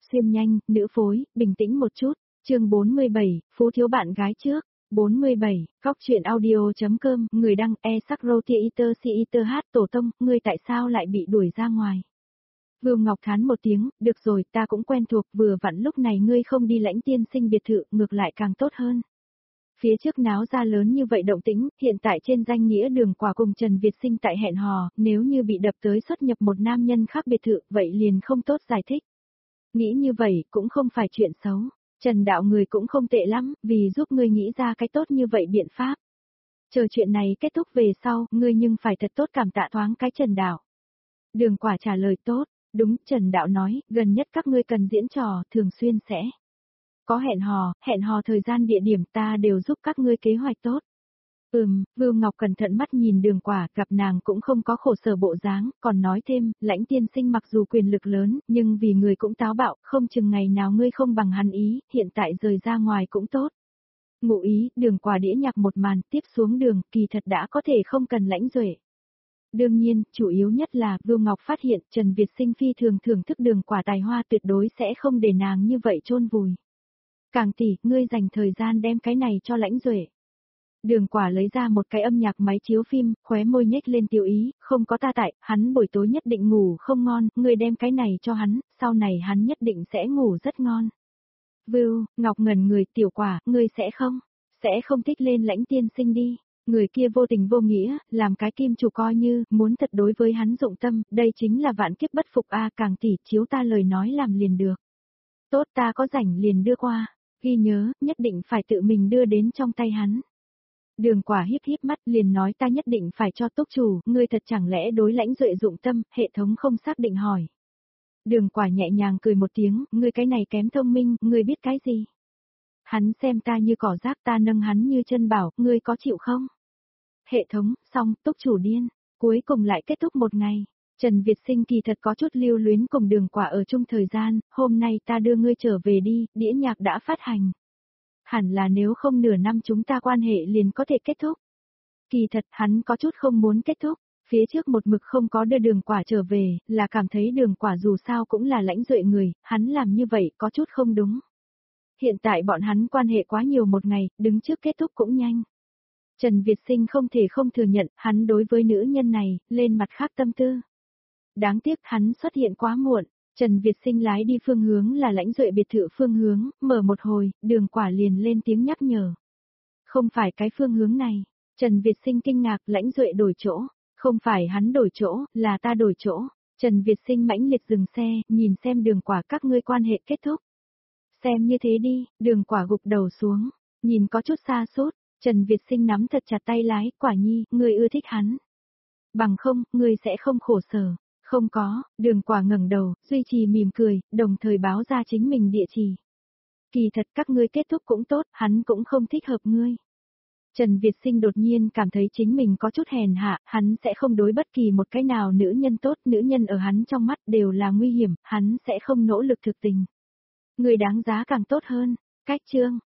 xuyên nhanh, nữ phối, bình tĩnh một chút. Chương 47, Phú thiếu bạn gái trước. 47, Góc truyện audio.com, người đăng e-sắc-rô-tia-iter si-iter hát tổ tông, ngươi tại sao lại bị đuổi ra ngoài? Vưu Ngọc thán một tiếng, được rồi, ta cũng quen thuộc, vừa vặn lúc này ngươi không đi Lãnh tiên sinh biệt thự, ngược lại càng tốt hơn. Phía trước náo ra lớn như vậy động tĩnh, hiện tại trên danh nghĩa Đường Quả cùng Trần Việt Sinh tại hẹn hò, nếu như bị đập tới xuất nhập một nam nhân khác biệt thự, vậy liền không tốt giải thích. Nghĩ như vậy, cũng không phải chuyện xấu. Trần đạo người cũng không tệ lắm, vì giúp ngươi nghĩ ra cái tốt như vậy biện pháp. Chờ chuyện này kết thúc về sau, ngươi nhưng phải thật tốt cảm tạ thoáng cái Trần đạo. Đường Quả trả lời tốt, đúng, Trần đạo nói, gần nhất các ngươi cần diễn trò, thường xuyên sẽ có hẹn hò thời gian địa điểm ta đều giúp các ngươi kế hoạch tốt. Vưu Ngọc cẩn thận mắt nhìn Đường Quả, gặp nàng cũng không có khổ sở bộ dáng, còn nói thêm, Lãnh tiên sinh mặc dù quyền lực lớn, nhưng vì người cũng táo bạo, không chừng ngày nào ngươi không bằng hắn ý, hiện tại rời ra ngoài cũng tốt. Ngụ ý, Đường Quả đĩa nhạc một màn, tiếp xuống đường, kỳ thật đã có thể không cần Lãnh Duệ. Đương nhiên, chủ yếu nhất là, Vưu Ngọc phát hiện, Trần Việt Sinh phi thường thưởng thức Đường Quả tài hoa tuyệt đối sẽ không để nàng như vậy chôn vùi. Càng tỷ, ngươi dành thời gian đem cái này cho Lãnh Duệ. Đường Quả lấy ra một cái âm nhạc máy chiếu phim, khóe môi nhếch lên tiêu ý, không có ta tại, hắn buổi tối nhất định ngủ không ngon, ngươi đem cái này cho hắn, sau này hắn nhất định sẽ ngủ rất ngon. Vưu Ngọc ngẩn người, Tiểu Quả, ngươi sẽ không thích lên Lãnh tiên sinh đi. Người kia vô tình vô nghĩa, làm cái kim chủ coi như, muốn thật đối với hắn dụng tâm, đây chính là vạn kiếp bất phục a, càng tỷ, chiếu ta lời nói làm liền được. Tốt, ta có rảnh liền đưa qua, ghi nhớ, nhất định phải tự mình đưa đến trong tay hắn. Đường Quả híp híp mắt liền nói ta nhất định phải cho túc chủ, ngươi thật chẳng lẽ đối Lãnh Duệ dụng tâm, hệ thống không xác định hỏi. Đường Quả nhẹ nhàng cười một tiếng, ngươi cái này kém thông minh, ngươi biết cái gì? Hắn xem ta như cỏ rác, ta nâng hắn như chân bảo, ngươi có chịu không? Hệ thống, xong, túc chủ điên, cuối cùng lại kết thúc một ngày. Trần Việt Sinh kỳ thật có chút lưu luyến cùng Đường Quả ở chung thời gian, hôm nay ta đưa ngươi trở về đi, đĩa nhạc đã phát hành. Hẳn là nếu không nửa năm chúng ta quan hệ liền có thể kết thúc. Kỳ thật hắn có chút không muốn kết thúc, phía trước một mực không có đưa Đường Quả trở về, là cảm thấy Đường Quả dù sao cũng là Lãnh Duệ người, hắn làm như vậy có chút không đúng. Hiện tại bọn hắn quan hệ quá nhiều một ngày, đứng trước kết thúc cũng nhanh. Trần Việt Sinh không thể không thừa nhận, hắn đối với nữ nhân này, lên mặt khác tâm tư. Đáng tiếc hắn xuất hiện quá muộn. Trần Việt Sinh lái đi phương hướng là Lãnh Duệ biệt thự phương hướng, mở một hồi, Đường Quả liền lên tiếng nhắc nhở. Không phải cái phương hướng này. Trần Việt Sinh kinh ngạc, Lãnh Duệ đổi chỗ. Không phải hắn đổi chỗ, là ta đổi chỗ. Trần Việt Sinh mãnh liệt dừng xe, nhìn xem Đường Quả các ngươi quan hệ kết thúc. Xem như thế đi, Đường Quả gục đầu xuống, nhìn có chút xa sút. Trần Việt Sinh nắm thật chặt tay lái, Quả nhi, ngươi ưa thích hắn. Bằng không, ngươi sẽ không khổ sở. Không có, Đường Quả ngẩng đầu, duy trì mỉm cười, đồng thời báo ra chính mình địa chỉ. Kỳ thật các ngươi kết thúc cũng tốt, hắn cũng không thích hợp ngươi. Trần Việt Sinh đột nhiên cảm thấy chính mình có chút hèn hạ, hắn sẽ không đối bất kỳ một cái nào nữ nhân tốt, nữ nhân ở hắn trong mắt đều là nguy hiểm, hắn sẽ không nỗ lực thực tình. Người đáng giá càng tốt hơn, cách chương.